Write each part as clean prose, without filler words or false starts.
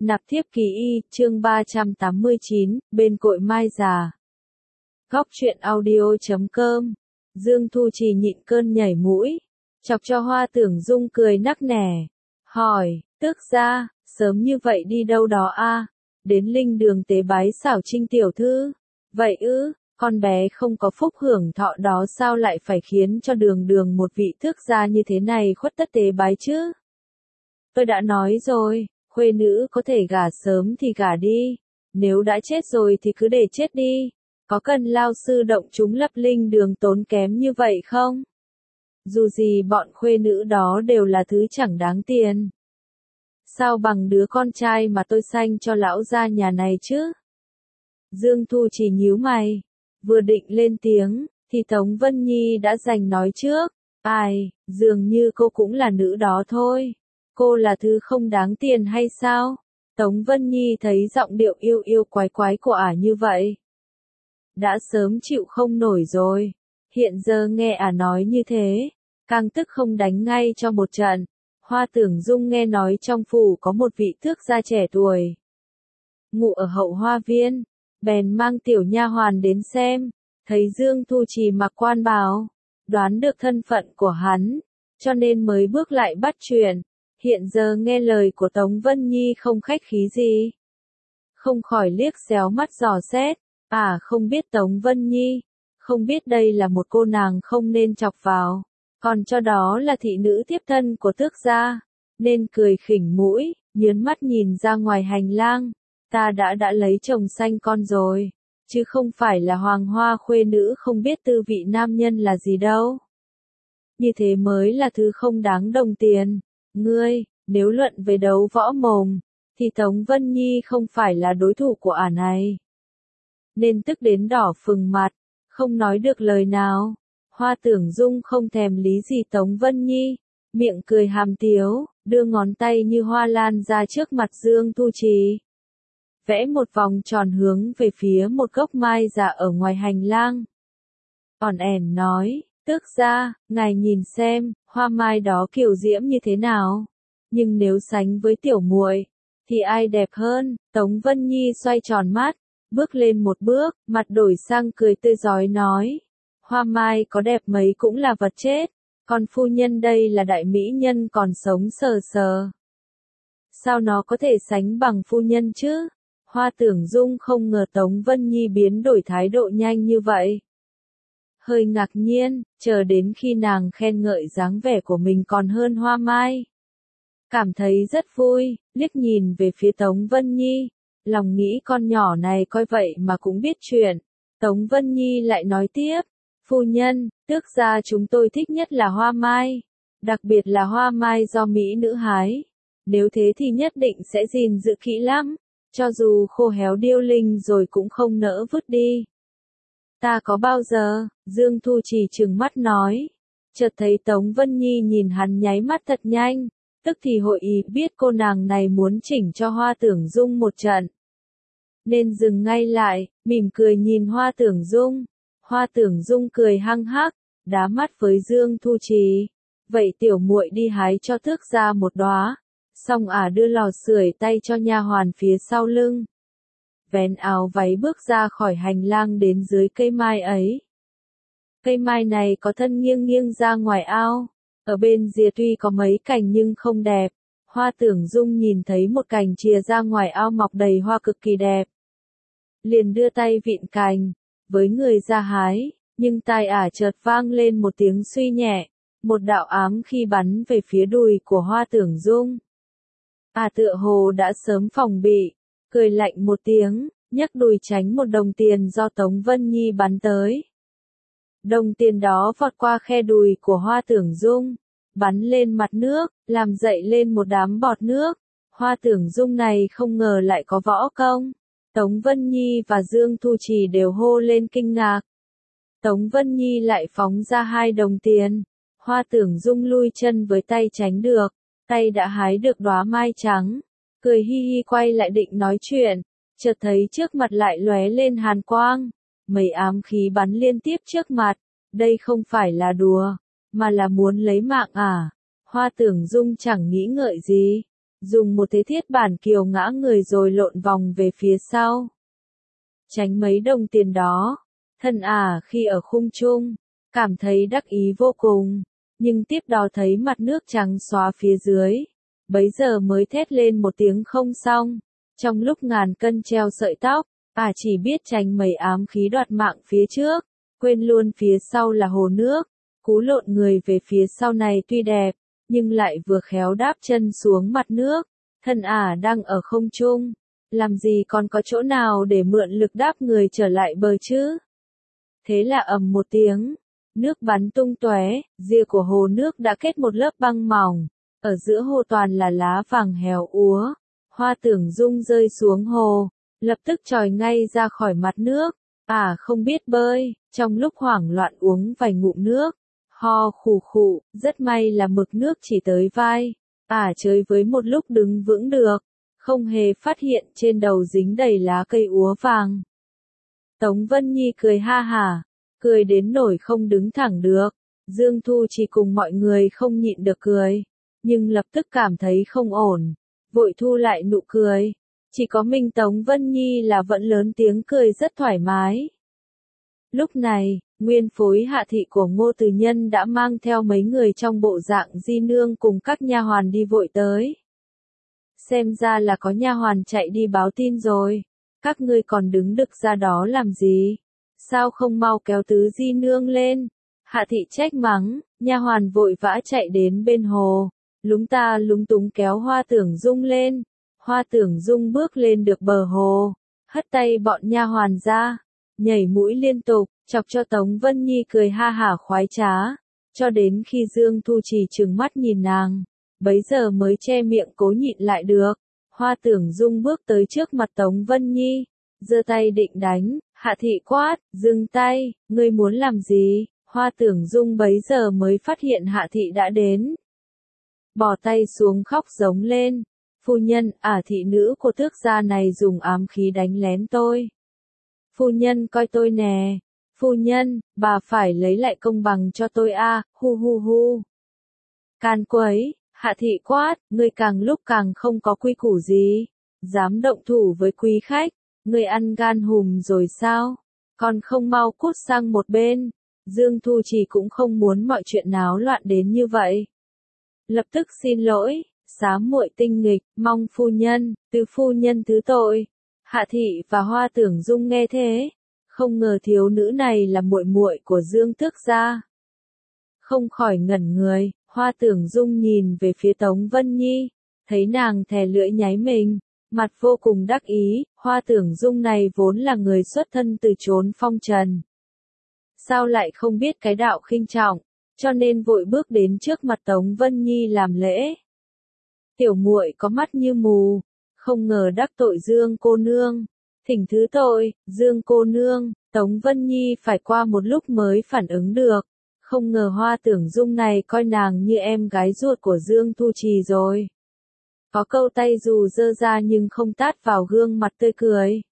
Nạp thiếp ký y, chương 389, bên cội mai già. Góc truyện audio.com. Dương Thu Trì nhịn cơn nhảy mũi, chọc cho Hoa Tưởng Dung cười nắc nẻ. Hỏi, tước gia, sớm như vậy đi đâu đó a? Đến linh đường tế bái xảo Trinh tiểu thư. Vậy ư, con bé không có phúc hưởng thọ đó sao lại phải khiến cho đường đường một vị tước gia như thế này khuất tất tế bái chứ? Tôi đã nói rồi. Khuê nữ có thể gả sớm thì gả đi, nếu đã chết rồi thì cứ để chết đi, có cần lao sư động chúng lập linh đường tốn kém như vậy không? Dù gì bọn khuê nữ đó đều là thứ chẳng đáng tiền. Sao bằng đứa con trai mà tôi sanh cho lão gia nhà này chứ? Dương Thu chỉ nhíu mày, vừa định lên tiếng, thì Tống Vân Nhi đã giành nói trước. Ai, dường như cô cũng là nữ đó thôi. Cô là thứ không đáng tiền hay sao? Tống Vân Nhi thấy giọng điệu yêu yêu quái quái của ả như vậy. Đã sớm chịu không nổi rồi. Hiện giờ nghe ả nói như thế, càng tức không đánh ngay cho một trận. Hoa Tưởng Dung nghe nói trong phủ có một vị tước gia trẻ tuổi, ngụ ở hậu hoa viên, bèn mang tiểu nha hoàn đến xem, thấy Dương Thu Trì mặc quan bào, đoán được thân phận của hắn, cho nên mới bước lại bắt chuyện. Hiện giờ nghe lời của Tống Vân Nhi không khách khí gì, không khỏi liếc xéo mắt dò xét. Không biết Tống Vân Nhi, không biết đây là một cô nàng không nên chọc vào, còn cho đó là thị nữ tiếp thân của tước gia, nên cười khỉnh mũi, nhớn mắt nhìn ra ngoài hành lang. Ta đã lấy chồng sanh con rồi, chứ không phải là hoàng hoa khuê nữ không biết tư vị nam nhân là gì đâu. Như thế mới là thứ không đáng đồng tiền. Ngươi, nếu luận về đấu võ mồm, thì Tống Vân Nhi không phải là đối thủ của ả này. Nên tức đến đỏ phừng mặt, không nói được lời nào. Hoa Tưởng Dung không thèm lý gì Tống Vân Nhi, miệng cười hàm tiếu, đưa ngón tay như hoa lan ra trước mặt Dương Thu Trì. Vẽ một vòng tròn hướng về phía một gốc mai già ở ngoài hành lang. Ỏn ẻn nói, tước gia, ngài nhìn xem, hoa mai đó kiều diễm như thế nào. Nhưng nếu sánh với tiểu muội, thì ai đẹp hơn? Tống Vân Nhi xoay tròn mắt, bước lên một bước, mặt đổi sang cười tươi rói nói. Hoa mai có đẹp mấy cũng là vật chết, còn phu nhân đây là đại mỹ nhân còn sống sờ sờ. Sao nó có thể sánh bằng phu nhân chứ? Hoa Tưởng Dung không ngờ Tống Vân Nhi biến đổi thái độ nhanh như vậy. Hơi ngạc nhiên, chờ đến khi nàng khen ngợi dáng vẻ của mình còn hơn hoa mai. Cảm thấy rất vui, liếc nhìn về phía Tống Vân Nhi, lòng nghĩ con nhỏ này coi vậy mà cũng biết chuyện. Tống Vân Nhi lại nói tiếp, phu nhân, tước gia chúng tôi thích nhất là hoa mai, đặc biệt là hoa mai do mỹ nữ hái. Nếu thế thì nhất định sẽ gìn giữ kỹ lắm, cho dù khô héo điêu linh rồi cũng không nỡ vứt đi. Ta có bao giờ? Dương Thu Trì trừng mắt nói. Chợt thấy Tống Vân Nhi nhìn hắn nháy mắt thật nhanh, tức thì hội ý biết cô nàng này muốn chỉnh cho Hoa Tưởng Dung một trận. Nên dừng ngay lại, mỉm cười nhìn Hoa Tưởng Dung. Hoa Tưởng Dung cười hăng hắc, đá mắt với Dương Thu Trì. Vậy tiểu muội đi hái cho tước gia một đóa. Xong đưa lò sưởi tay cho nha hoàn phía sau lưng. Vén áo váy bước ra khỏi hành lang đến dưới cây mai ấy. Cây mai này có thân nghiêng nghiêng ra ngoài ao, ở bên rìa tuy có mấy cành nhưng không đẹp. Hoa Tưởng Dung nhìn thấy một cành chìa ra ngoài ao mọc đầy hoa cực kỳ đẹp, liền đưa tay vịn cành, với người ra hái, nhưng tai chợt vang lên một tiếng suy nhẹ, một đạo ám khí bắn về phía đùi của Hoa Tưởng Dung. Tựa hồ đã sớm phòng bị, cười lạnh một tiếng, nhấc đùi tránh một đồng tiền do Tống Vân Nhi bắn tới. Đồng tiền đó vọt qua khe đùi của Hoa Tưởng Dung, bắn lên mặt nước, làm dậy lên một đám bọt nước. Hoa Tưởng Dung này không ngờ lại có võ công. Tống Vân Nhi và Dương Thu Trì đều hô lên kinh ngạc. Tống Vân Nhi lại phóng ra 2 đồng tiền. Hoa Tưởng Dung lui chân với tay tránh được, tay đã hái được đóa mai trắng. Cười hi hi quay lại định nói chuyện, chợt thấy trước mặt lại lóe lên hàn quang, mấy ám khí bắn liên tiếp trước mặt, đây không phải là đùa, mà là muốn lấy mạng Hoa Tưởng Dung chẳng nghĩ ngợi gì, dùng một thế thiết bản kiều ngã người rồi lộn vòng về phía sau. Tránh mấy đồng tiền đó, thân khi ở khung trung, cảm thấy đắc ý vô cùng, nhưng tiếp đó thấy mặt nước trắng xóa phía dưới, bấy giờ mới thét lên một tiếng không xong, trong lúc ngàn cân treo sợi tóc, chỉ biết tránh mấy ám khí đoạt mạng phía trước, quên luôn phía sau là hồ nước, cú lộn người về phía sau này tuy đẹp, nhưng lại vừa khéo đáp chân xuống mặt nước, thân đang ở không trung, làm gì còn có chỗ nào để mượn lực đáp người trở lại bờ chứ. Thế là ầm một tiếng, nước bắn tung tóe, rìa của hồ nước đã kết một lớp băng mỏng, ở giữa hồ toàn là lá vàng héo úa, Hoa Tưởng Dung rơi xuống hồ, lập tức trồi ngay ra khỏi mặt nước, không biết bơi, trong lúc hoảng loạn uống vài ngụm nước, ho khù khụ, rất may là mực nước chỉ tới vai, chơi với một lúc đứng vững được, không hề phát hiện trên đầu dính đầy lá cây úa vàng. Tống Vân Nhi cười ha hả, cười đến nỗi không đứng thẳng được, Dương Thu chỉ cùng mọi người không nhịn được cười, nhưng lập tức cảm thấy không ổn, vội thu lại nụ cười, chỉ có mình Tống Vân Nhi là vẫn lớn tiếng cười rất thoải mái. Lúc này, nguyên phối hạ thị của Ngô Từ Nhân đã mang theo mấy người trong bộ dạng di nương cùng các nha hoàn đi vội tới. Xem ra là có nha hoàn chạy đi báo tin rồi, các ngươi còn đứng đực ra đó làm gì? Sao không mau kéo tứ di nương lên? Hạ thị trách mắng, nha hoàn vội vã chạy đến bên hồ, lúng ta lúng túng kéo Hoa Tưởng Dung lên. Hoa Tưởng Dung bước lên được bờ hồ, hất tay bọn nha hoàn ra, nhảy mũi liên tục, chọc cho Tống Vân Nhi cười ha hả khoái trá, cho đến khi Dương Thu Trì trừng mắt nhìn nàng, bấy giờ mới che miệng cố nhịn lại được. Hoa Tưởng Dung bước tới trước mặt Tống Vân Nhi, giơ tay định đánh, Hạ thị quát, dừng tay, ngươi muốn làm gì? Hoa Tưởng Dung bấy giờ mới phát hiện Hạ thị đã đến. Bỏ tay xuống khóc giống lên, phu nhân, thị nữ của tước gia này dùng ám khí đánh lén tôi. Phu nhân coi tôi nè, phu nhân, bà phải lấy lại công bằng cho tôi hu hu hu. Can quấy, Hạ thị quát, ngươi càng lúc càng không có quy củ gì, dám động thủ với quý khách, ngươi ăn gan hùm rồi sao, còn không mau cút sang một bên. Dương Thu Trì cũng không muốn mọi chuyện náo loạn đến như vậy. Lập tức xin lỗi, xám muội tinh nghịch, mong phu nhân, từ phu nhân thứ tội. Hạ thị và Hoa Tưởng Dung nghe thế, không ngờ thiếu nữ này là muội muội của Dương Tước gia. Không khỏi ngẩn người, Hoa Tưởng Dung nhìn về phía Tống Vân Nhi, thấy nàng thè lưỡi nháy mình, mặt vô cùng đắc ý, Hoa Tưởng Dung này vốn là người xuất thân từ chốn phong trần. Sao lại không biết cái đạo khinh trọng, cho nên vội bước đến trước mặt Tống Vân Nhi làm lễ. Tiểu muội có mắt như mù, không ngờ đắc tội Dương cô nương, thỉnh thứ tội, Dương cô nương. Tống Vân Nhi phải qua một lúc mới phản ứng được, không ngờ Hoa Tưởng Dung này coi nàng như em gái ruột của Dương Thu Trì rồi. Có câu tay dù dơ ra nhưng không tát vào gương mặt tươi cười.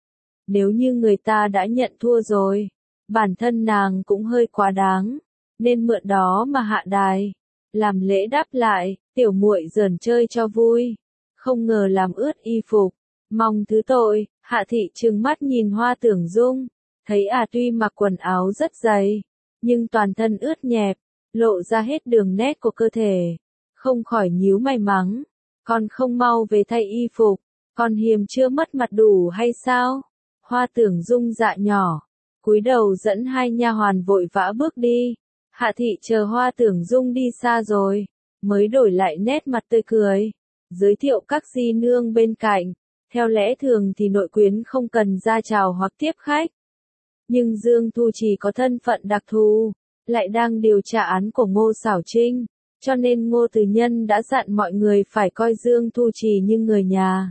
Nếu như người ta đã nhận thua rồi, bản thân nàng cũng hơi quá đáng, nên mượn đó mà hạ đài, làm lễ đáp lại, tiểu muội giỡn chơi cho vui, không ngờ làm ướt y phục, mong thứ tội. Hạ thị trừng mắt nhìn Hoa Tưởng Dung, thấy tuy mặc quần áo rất dày, nhưng toàn thân ướt nhẹp, lộ ra hết đường nét của cơ thể, không khỏi nhíu mày mắng, còn không mau về thay y phục, còn hiềm chưa mất mặt đủ hay sao? Hoa Tưởng Dung dạ nhỏ, cúi đầu dẫn hai nha hoàn vội vã bước đi. Hạ thị chờ Hoa Tưởng Dung đi xa rồi, mới đổi lại nét mặt tươi cười, giới thiệu các di nương bên cạnh. Theo lẽ thường thì nội quyến không cần ra chào hoặc tiếp khách. Nhưng Dương Thu Trì có thân phận đặc thù, lại đang điều tra án của Ngô Xảo Trinh, cho nên Ngô Từ Nhân đã dặn mọi người phải coi Dương Thu Trì như người nhà.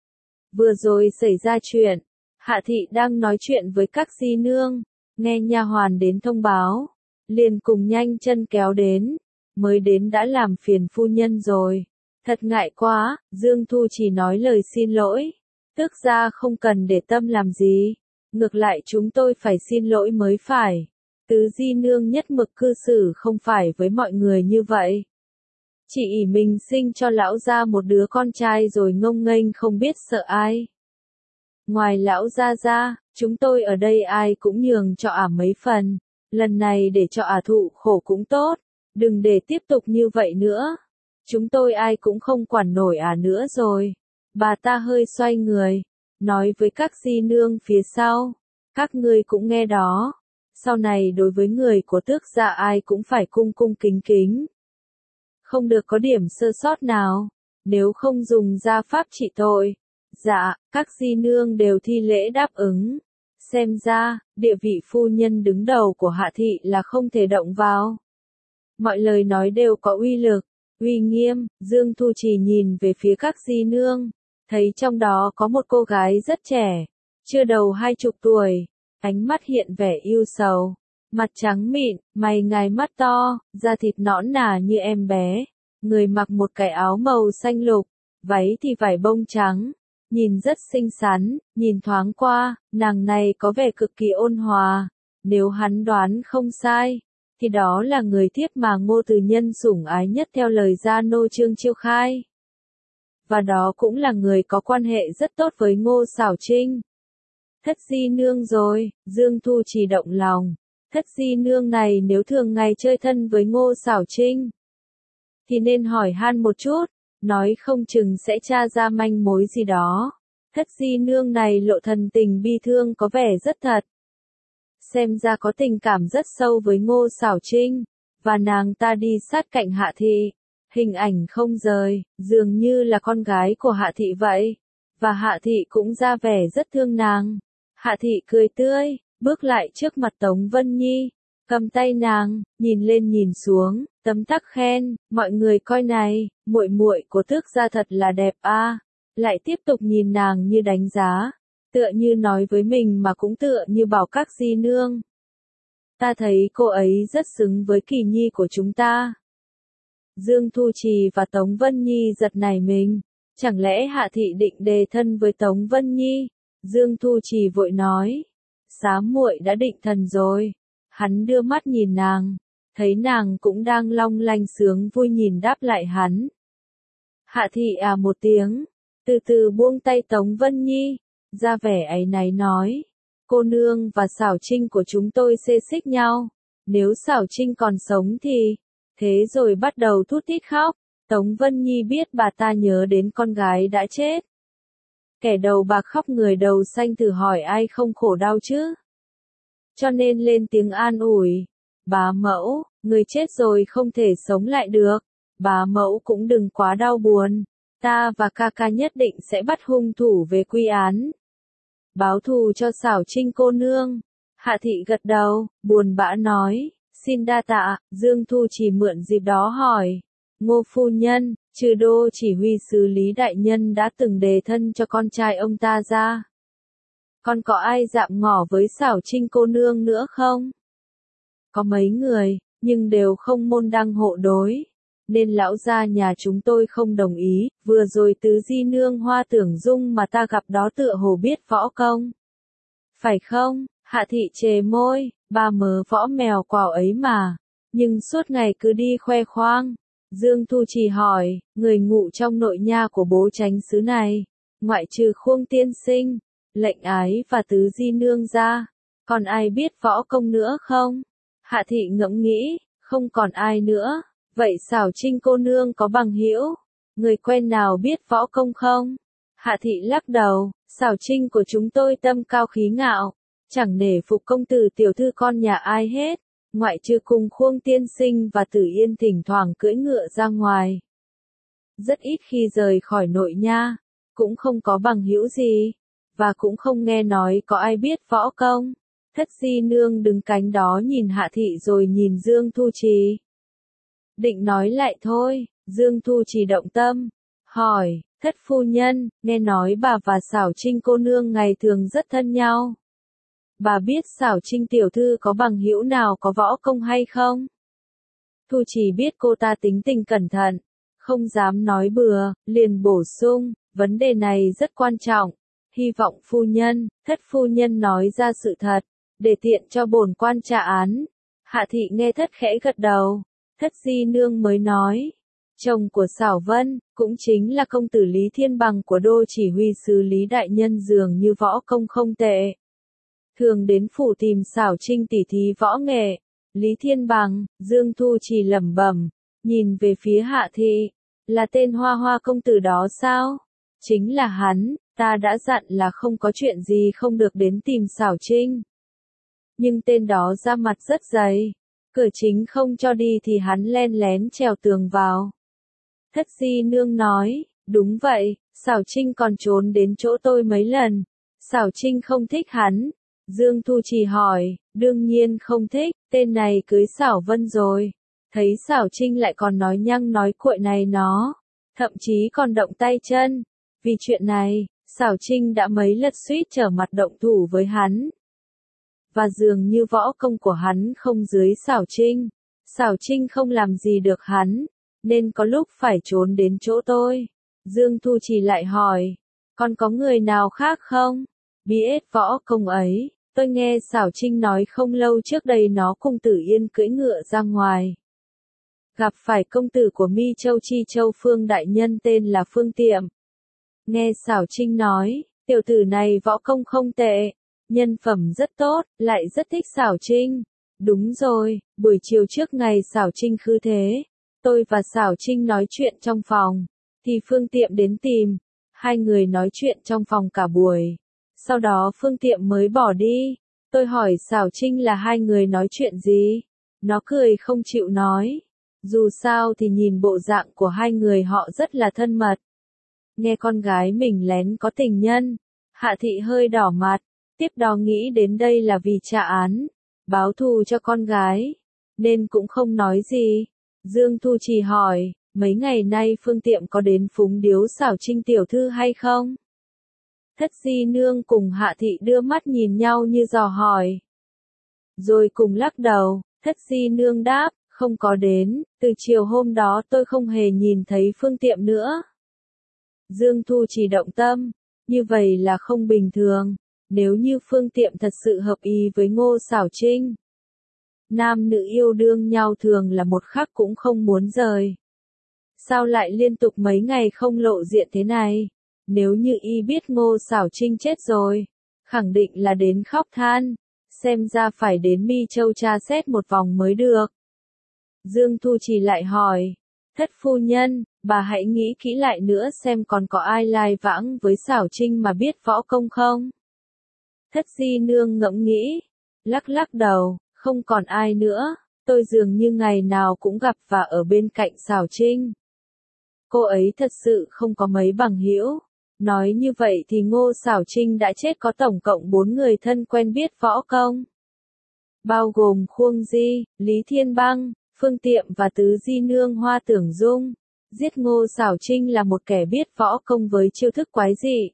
Vừa rồi xảy ra chuyện, Hạ thị đang nói chuyện với các di nương, nghe nha hoàn đến thông báo, liền cùng nhanh chân kéo đến, mới đến đã làm phiền phu nhân rồi. Thật ngại quá, Dương Thu chỉ nói lời xin lỗi, tước gia không cần để tâm làm gì, ngược lại chúng tôi phải xin lỗi mới phải. Tứ di nương nhất mực cư xử không phải với mọi người như vậy. Chỉ ỷ mình sinh cho lão gia một đứa con trai rồi ngông nghênh không biết sợ ai. Ngoài lão gia ra, chúng tôi ở đây ai cũng nhường cho ả mấy phần, lần này để cho ả thụ khổ cũng tốt, đừng để tiếp tục như vậy nữa. Chúng tôi ai cũng không quản nổi ả nữa rồi. Bà ta hơi xoay người, nói với các di nương phía sau, các ngươi cũng nghe đó, sau này đối với người của tước gia ai cũng phải cung cung kính kính. Không được có điểm sơ sót nào, nếu không dùng gia pháp trị tội. Dạ, các di nương đều thi lễ đáp ứng. Xem ra, địa vị phu nhân đứng đầu của Hạ thị là không thể động vào. Mọi lời nói đều có uy lực, uy nghiêm. Dương Thu Trì nhìn về phía các di nương, thấy trong đó có một cô gái rất trẻ, chưa đầu 20 tuổi, ánh mắt hiện vẻ yêu sầu, mặt trắng mịn, mày ngài mắt to, da thịt nõn nà như em bé, người mặc một cái áo màu xanh lục, váy thì vải bông trắng, nhìn rất xinh xắn, nhìn thoáng qua, nàng này có vẻ cực kỳ ôn hòa, nếu hắn đoán không sai, thì đó là người thiếp mà Ngô Từ Nhân sủng ái nhất theo lời gia nô Trương Chiêu khai. Và đó cũng là người có quan hệ rất tốt với Ngô Xảo Trinh. Thất di nương rồi, Dương Thu Trì động lòng. Thất di nương này nếu thường ngày chơi thân với Ngô Xảo Trinh, thì nên hỏi han một chút, nói không chừng sẽ tra ra manh mối gì đó. Thất di nương này lộ thần tình bi thương có vẻ rất thật. Xem ra có tình cảm rất sâu với Ngô Xảo Trinh, và nàng ta đi sát cạnh Hạ thị, hình ảnh không rời, dường như là con gái của Hạ thị vậy, và Hạ thị cũng ra vẻ rất thương nàng. Hạ thị cười tươi, bước lại trước mặt Tống Vân Nhi, cầm tay nàng, nhìn lên nhìn xuống, tấm tắc khen, mọi người coi này, muội muội của tước gia thật là đẹp a. Lại tiếp tục nhìn nàng như đánh giá, tựa như nói với mình mà cũng tựa như bảo các di nương. Ta thấy cô ấy rất xứng với Kỳ Nhi của chúng ta. Dương Thu Trì và Tống Vân Nhi giật nảy mình, chẳng lẽ Hạ thị định đề thân với Tống Vân Nhi? Dương Thu Trì vội nói, xá muội đã định thần rồi. Hắn đưa mắt nhìn nàng, thấy nàng cũng đang long lanh sướng vui nhìn đáp lại hắn. Hạ thị à một tiếng, từ từ buông tay Tống Vân Nhi, ra vẻ áy náy nói, cô nương và Xảo Trinh của chúng tôi xê xích nhau, nếu Xảo Trinh còn sống thì, thế rồi bắt đầu thút thít khóc. Tống Vân Nhi biết bà ta nhớ đến con gái đã chết. Kẻ đầu bạc khóc người đầu xanh, thử hỏi ai không khổ đau chứ? Cho nên lên tiếng an ủi, bá mẫu, người chết rồi không thể sống lại được, bá mẫu cũng đừng quá đau buồn, ta và ca ca nhất định sẽ bắt hung thủ về quy án. Báo thù cho Xảo Trinh cô nương. Hạ thị gật đầu, buồn bã nói, xin đa tạ. Dương Thu Trì mượn dịp đó hỏi, Ngô phu nhân, trừ đô chỉ huy sứ Lý đại nhân đã từng đề thân cho con trai ông ta ra, còn có ai dạm ngỏ với Xảo Trinh cô nương nữa không? Có mấy người, nhưng đều không môn đăng hộ đối, nên lão gia nhà chúng tôi không đồng ý. Vừa rồi tứ di nương Hoa Tưởng Dung mà ta gặp đó tựa hồ biết võ công. Phải không? Hạ thị chề môi, ba mớ võ mèo quào ấy mà, nhưng suốt ngày cứ đi khoe khoang. Dương Thu Trì hỏi, người ngụ trong nội nha của bố chánh xứ này, ngoại trừ Khuông tiên sinh, Lệnh Ái và tứ di nương ra, còn ai biết võ công nữa không? Hạ thị ngẫm nghĩ, không còn ai nữa. Vậy Xảo Trinh cô nương có bằng hữu, người quen nào biết võ công không? Hạ thị lắc đầu, Xảo Trinh của chúng tôi tâm cao khí ngạo, chẳng nể phục công tử tiểu thư con nhà ai hết, ngoại trừ cùng Khuông tiên sinh và Tử Yên thỉnh thoảng cưỡi ngựa ra ngoài. Rất ít khi rời khỏi nội nha, cũng không có bằng hữu gì, và cũng không nghe nói có ai biết võ công. Thất di nương đứng cánh đó nhìn Hạ thị rồi nhìn Dương Thu Trì. Định nói lại thôi, Dương Thu Trì động tâm, hỏi, thất phu nhân, nghe nói bà và Xảo Trinh cô nương ngày thường rất thân nhau. Bà biết Xảo Trinh tiểu thư có bằng hữu nào có võ công hay không? Thu Trì biết cô ta tính tình cẩn thận, không dám nói bừa, liền bổ sung, vấn đề này rất quan trọng, hy vọng phu nhân, thất phu nhân nói ra sự thật, để tiện cho bổn quan tra án. Hạ thị nghe thất khẽ gật đầu. Thất di nương mới nói, chồng của Sảo Vân, cũng chính là công tử Lý Thiên Bằng của đô chỉ huy sứ Lý Đại Nhân dường như võ công không tệ. Thường đến phủ tìm Sảo Trinh tỉ thí võ nghệ. Lý Thiên Bằng, Dương Thu Trì lẩm bẩm, nhìn về phía Hạ Thị, là tên Hoa Hoa công tử đó sao? Chính là hắn, ta đã dặn là không có chuyện gì không được đến tìm Sảo Trinh. Nhưng tên đó ra mặt rất dày, cửa chính không cho đi thì hắn len lén trèo tường vào. Thất Di Nương nói, đúng vậy, Sảo Trinh còn trốn đến chỗ tôi mấy lần. Sảo Trinh không thích hắn. Dương Thu Trì hỏi, đương nhiên không thích, tên này cưới Sảo Vân rồi. Thấy Sảo Trinh lại còn nói nhăng nói cuội này nó, thậm chí còn động tay chân. Vì chuyện này, Sảo Trinh đã mấy lần suýt trở mặt động thủ với hắn. Và dường như võ công của hắn không dưới Sảo Trinh. Sảo Trinh không làm gì được hắn, nên có lúc phải trốn đến chỗ tôi. Dương Thu Trì lại hỏi, còn có người nào khác không? Biết võ công ấy, tôi nghe Sảo Trinh nói không lâu trước đây nó cùng Tử Yên cưỡi ngựa ra ngoài. Gặp phải công tử của Mi Châu Chi Châu Phương đại nhân tên là Phương Tiệm. Nghe Sảo Trinh nói, tiểu tử này võ công không tệ, nhân phẩm rất tốt, lại rất thích Sảo Trinh. Đúng rồi, buổi chiều trước ngày Sảo Trinh khứ thế, tôi và Sảo Trinh nói chuyện trong phòng, thì Phương Tiệm đến tìm. Hai người nói chuyện trong phòng cả buổi. Sau đó Phương Tiệm mới bỏ đi. Tôi hỏi Sảo Trinh là hai người nói chuyện gì? Nó cười không chịu nói. Dù sao thì nhìn bộ dạng của hai người họ rất là thân mật. Nghe con gái mình lén có tình nhân, Hạ Thị hơi đỏ mặt, tiếp đó nghĩ đến đây là vì trả án, báo thù cho con gái, nên cũng không nói gì. Dương Thu Trì hỏi, mấy ngày nay Phương Tiệm có đến phúng điếu Sảo Trinh tiểu thư hay không? Thất Di Nương cùng Hạ Thị đưa mắt nhìn nhau như dò hỏi. Rồi cùng lắc đầu, Thất Di Nương đáp, không có đến, từ chiều hôm đó tôi không hề nhìn thấy Phương Tiệm nữa. Dương Thu Trì động tâm, như vậy là không bình thường, nếu như Phương Tiệm thật sự hợp ý với Ngô Sảo Trinh. Nam nữ yêu đương nhau thường là một khắc cũng không muốn rời. Sao lại liên tục mấy ngày không lộ diện thế này? Nếu như y biết Ngô Sảo Trinh chết rồi, khẳng định là đến khóc than, xem ra phải đến Mi Châu tra xét một vòng mới được. Dương Thu Trì lại hỏi, Thất phu nhân, bà hãy nghĩ kỹ lại nữa xem còn có ai lai vãng với Sảo Trinh mà biết võ công không? Thất Di Nương ngẫm nghĩ, lắc lắc đầu, không còn ai nữa, tôi dường như ngày nào cũng gặp và ở bên cạnh Sảo Trinh. Cô ấy thật sự không có mấy bằng hữu. Nói như vậy thì Ngô Sảo Trinh đã chết có tổng cộng 4 người thân quen biết võ công. Bao gồm Khuông Di, Lý Thiên Băng, Phương Tiệm và Tứ Di Nương Hoa Tưởng Dung. Giết Ngô Sảo Trinh là một kẻ biết võ công với chiêu thức quái dị.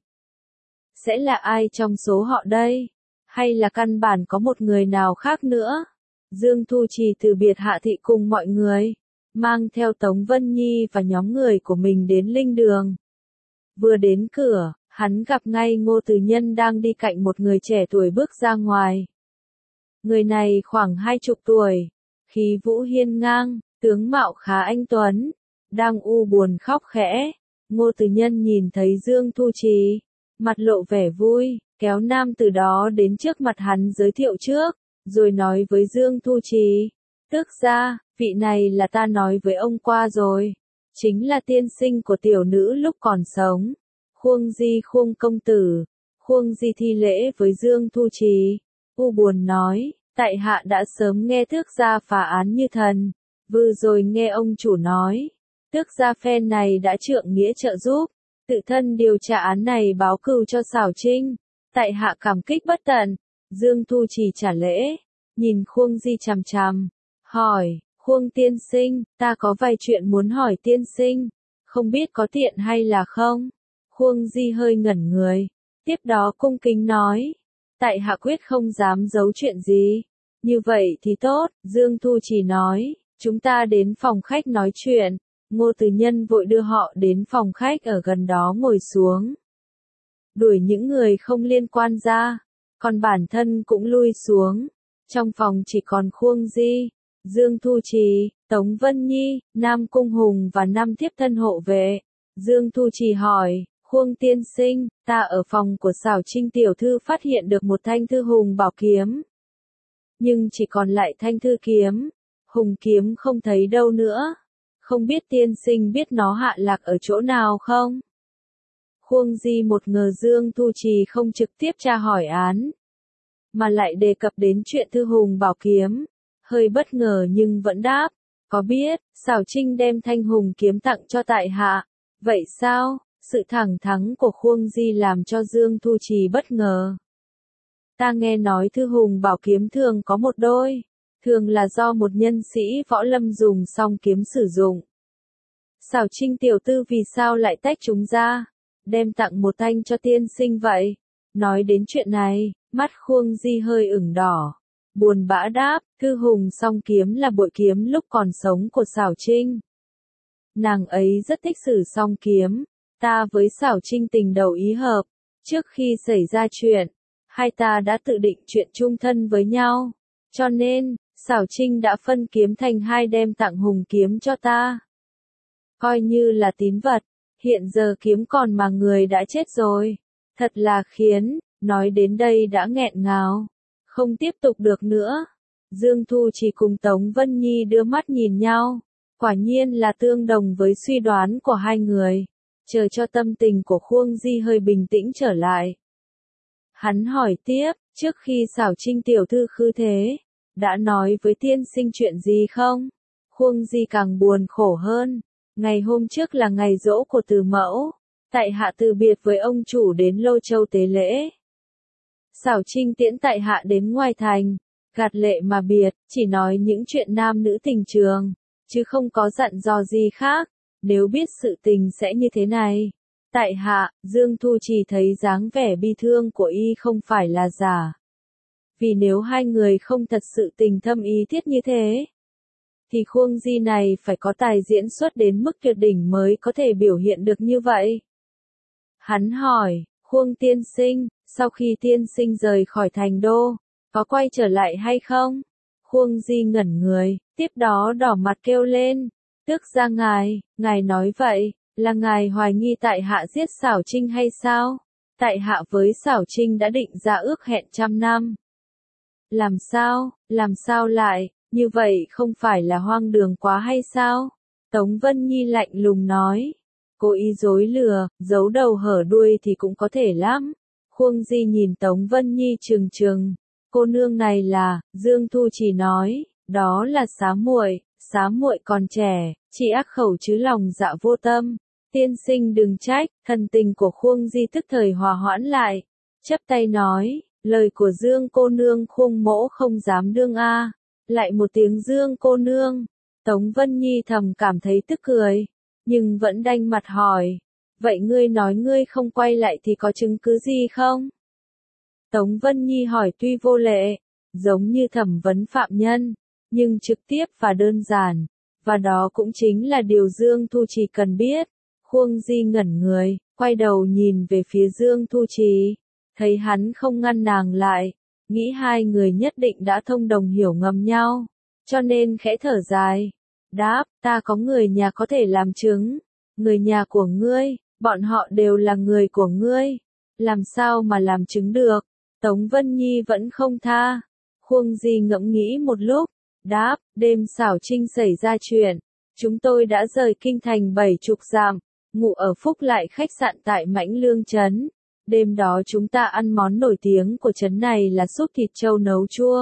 Sẽ là ai trong số họ đây? Hay là căn bản có một người nào khác nữa? Dương Thu Trì từ biệt Hạ Thị cùng mọi người, mang theo Tống Vân Nhi và nhóm người của mình đến Linh Đường. Vừa đến cửa, hắn gặp ngay Ngô Từ Nhân đang đi cạnh một người trẻ tuổi bước ra ngoài. Người này khoảng 20 tuổi, khí vũ hiên ngang, tướng mạo khá anh tuấn, đang u buồn khóc khẽ. Ngô Từ Nhân nhìn thấy Dương Thu Trì, mặt lộ vẻ vui, kéo nam từ đó đến trước mặt hắn giới thiệu trước, rồi nói với Dương Thu Trì, tức ra, vị này là ta nói với ông qua rồi, chính là tiên sinh của tiểu nữ lúc còn sống, Khuông Di Khuông công tử. Khuông Di thi lễ với Dương Thu Trì, u buồn nói, tại hạ đã sớm nghe tước gia phá án như thần, vừa rồi nghe ông chủ nói, tước gia phen này đã trượng nghĩa trợ giúp, tự thân điều tra án này báo cừu cho Sảo Trinh, tại hạ cảm kích bất tận. Dương Thu Trì trả lễ, nhìn Khuông Di chằm chằm, hỏi, Khuông tiên sinh, ta có vài chuyện muốn hỏi tiên sinh, không biết có tiện hay là không? Khuông Di hơi ngẩn người, tiếp đó cung kính nói, tại hạ quyết không dám giấu chuyện gì. Như vậy thì tốt, Dương Thu Trì nói, chúng ta đến phòng khách nói chuyện. Ngô Từ Nhân vội đưa họ đến phòng khách ở gần đó ngồi xuống. Đuổi những người không liên quan ra, còn bản thân cũng lui xuống. Trong phòng chỉ còn Khuông Di, Dương Thu Trì, Tống Vân Nhi, Nam Cung Hùng và 5 thiếp thân hộ vệ. Dương Thu Trì hỏi, Khuông tiên sinh, ta ở phòng của Xảo Trinh tiểu thư phát hiện được một thanh thư hùng bảo kiếm. Nhưng chỉ còn lại thanh thư kiếm, hùng kiếm không thấy đâu nữa. Không biết tiên sinh biết nó hạ lạc ở chỗ nào không? Khuông Di một ngờ Dương Thu Trì không trực tiếp tra hỏi án, mà lại đề cập đến chuyện thư hùng bảo kiếm. Hơi bất ngờ nhưng vẫn đáp, có biết, Xảo Trinh đem thanh hùng kiếm tặng cho tại hạ. Vậy sao? Sự thẳng thắn của Khuông Di làm cho Dương Thu Trì bất ngờ. Ta nghe nói thư hùng bảo kiếm thường có một đôi, thường là do một nhân sĩ võ lâm dùng song kiếm sử dụng. Xảo Trinh tiểu tư vì sao lại tách chúng ra, đem tặng một thanh cho tiên sinh vậy? Nói đến chuyện này, mắt Khuông Di hơi ửng đỏ, buồn bã đáp, thư hùng song kiếm là bội kiếm lúc còn sống của Xảo Trinh. Nàng ấy rất thích sử song kiếm, ta với Xảo Trinh tình đầu ý hợp, trước khi xảy ra chuyện, hai ta đã tự định chuyện chung thân với nhau, cho nên, Xảo Trinh đã phân kiếm thành hai đem tặng hùng kiếm cho ta. Coi như là tín vật, hiện giờ kiếm còn mà người đã chết rồi, thật là khiến, nói đến đây đã nghẹn ngào, không tiếp tục được nữa. Dương Thu chỉ cùng Tống Vân Nhi đưa mắt nhìn nhau, quả nhiên là tương đồng với suy đoán của hai người, chờ cho tâm tình của Khuông Di hơi bình tĩnh trở lại. Hắn hỏi tiếp, trước khi Xảo Trinh tiểu thư khư thế, đã nói với tiên sinh chuyện gì không? Khuông Di càng buồn khổ hơn, ngày hôm trước là ngày giỗ của Từ Mẫu, tại hạ từ biệt với ông chủ đến Lô Châu tế lễ. Xảo Trinh tiễn tại hạ đến ngoài thành, gạt lệ mà biệt, chỉ nói những chuyện nam nữ tình trường, chứ không có dặn dò gì khác. Nếu biết sự tình sẽ như thế này, tại hạ, Dương Thu chỉ thấy dáng vẻ bi thương của y không phải là giả. Vì nếu hai người không thật sự tình thâm ý thiết như thế, thì Khuông Di này phải có tài diễn xuất đến mức tuyệt đỉnh mới có thể biểu hiện được như vậy. Hắn hỏi, Khuông tiên sinh, sau khi tiên sinh rời khỏi thành đô, có quay trở lại hay không? Khuông Di ngẩn người, tiếp đó đỏ mặt kêu lên, tước ra ngài nói vậy, là ngài hoài nghi tại hạ giết Xảo Trinh hay sao? Tại hạ với Xảo Trinh đã định ra ước hẹn 100 năm. Làm sao lại, như vậy không phải là hoang đường quá hay sao? Tống Vân Nhi lạnh lùng nói, cố ý dối lừa, giấu đầu hở đuôi thì cũng có thể lắm. Khuông Di nhìn Tống Vân Nhi trừng trừng, cô nương này là, Dương Thu chỉ nói, đó là xá muội còn trẻ, chỉ ác khẩu chứ lòng dạ vô tâm. Tiên sinh đừng trách, thần tình của Khuông Di tức thời hòa hoãn lại, chắp tay nói, lời của Dương cô nương Khuông mỗ không dám đương a. Lại một tiếng Dương cô nương, Tống Vân Nhi thầm cảm thấy tức cười, nhưng vẫn đanh mặt hỏi, vậy ngươi nói ngươi không quay lại thì có chứng cứ gì không? Tống Vân Nhi hỏi tuy vô lệ, giống như thẩm vấn phạm nhân, nhưng trực tiếp và đơn giản, và đó cũng chính là điều Dương Thu Trì cần biết. Khuông Di ngẩn người, quay đầu nhìn về phía Dương Thu Trì, thấy hắn không ngăn nàng lại, nghĩ hai người nhất định đã thông đồng hiểu ngầm nhau, cho nên khẽ thở dài, đáp, ta có người nhà có thể làm chứng, người nhà của ngươi, bọn họ đều là người của ngươi, làm sao mà làm chứng được? Tống Vân Nhi vẫn không tha. Khuông Di ngẫm nghĩ một lúc, đáp, đêm Xảo Trinh xảy ra chuyện, chúng tôi đã rời kinh thành 70 dặm, ngụ ở Phúc Lại khách sạn tại Mãnh Lương trấn. Đêm đó chúng ta ăn món nổi tiếng của trấn này là súp thịt trâu nấu chua.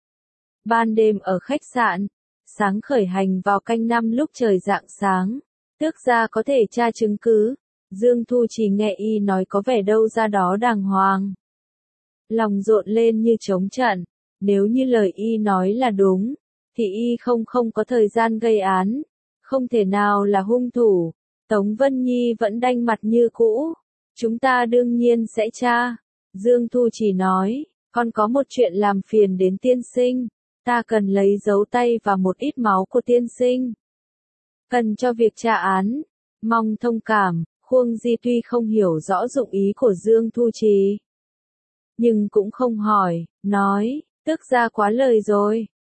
Ban đêm ở khách sạn, sáng khởi hành vào canh 5 lúc trời rạng sáng, tước ra có thể tra chứng cứ. Dương Thu chỉ nghe y nói có vẻ đâu ra đó đàng hoàng. Lòng rộn lên như trống trận, nếu như lời y nói là đúng, thì y không có thời gian gây án, không thể nào là hung thủ. Tống Vân Nhi vẫn đanh mặt như cũ, chúng ta đương nhiên sẽ tra. Dương Thu chỉ nói, con có một chuyện làm phiền đến tiên sinh, ta cần lấy dấu tay và một ít máu của tiên sinh. Cần cho việc tra án, mong thông cảm. Khuông Di tuy không hiểu rõ dụng ý của Dương Thu Trì, nhưng cũng không hỏi, nói, tức ra quá lời rồi,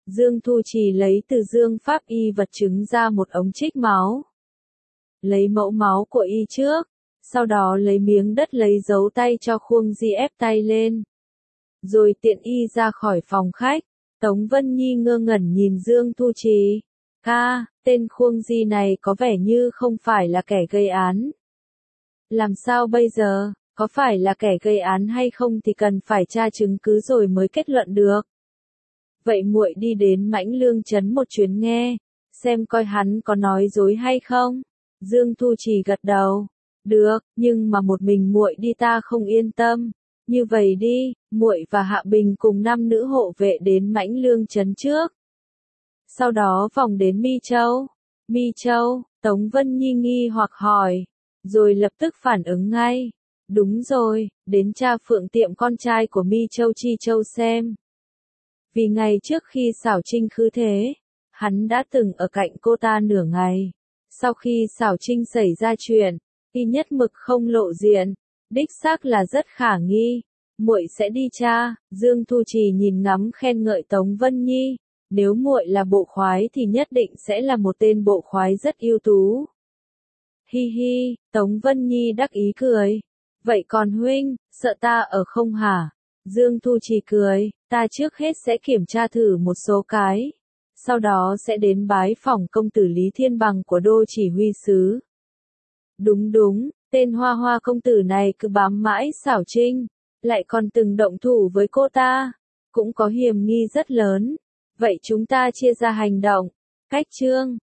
Dương Thu Trì lấy từ dương pháp y vật chứng ra một ống trích máu. Lấy mẫu máu của y trước, sau đó lấy miếng đất lấy dấu tay cho Khuông Di ép tay lên. Rồi tiện y ra khỏi phòng khách. Tống Vân Nhi ngơ ngẩn nhìn Dương Thu Trì. Tên Khuông Di này có vẻ như không phải là kẻ gây án. Làm sao bây giờ, có phải là kẻ gây án hay không thì cần phải tra chứng cứ rồi mới kết luận được. Vậy muội đi đến Mãnh Lương trấn một chuyến nghe, xem coi hắn có nói dối hay không. Dương Thu Trì gật đầu. Được, nhưng mà một mình muội đi ta không yên tâm. Như vậy đi, muội và Hạ Bình cùng 5 nữ hộ vệ đến Mãnh Lương trấn trước. Sau đó vòng đến Mi Châu. Mi Châu, Tống Vân Nhi nghi hoặc hỏi, rồi lập tức phản ứng ngay. Đúng rồi, đến tra Phượng Tiệm con trai của Mi Châu Chi Châu xem. Vì ngày trước khi Xảo Trinh khứ thế, hắn đã từng ở cạnh cô ta nửa ngày. Sau khi Xảo Trinh xảy ra chuyện, y nhất mực không lộ diện, đích xác là rất khả nghi. Muội sẽ đi tra. Dương Thu Trì nhìn ngắm khen ngợi Tống Vân Nhi. Nếu muội là bộ khoái thì nhất định sẽ là một tên bộ khoái rất ưu tú. Hi hi, Tống Vân Nhi đắc ý cười. Vậy còn huynh, sợ ta ở không hả? Dương Thu Trì cười, ta trước hết sẽ kiểm tra thử một số cái. Sau đó sẽ đến bái phỏng công tử Lý Thiên Bằng của đô chỉ huy sứ. Đúng, tên Hoa Hoa công tử này cứ bám mãi Xảo Trinh, lại còn từng động thủ với cô ta, cũng có hiểm nghi rất lớn. Vậy chúng ta chia ra hành động. Cách chương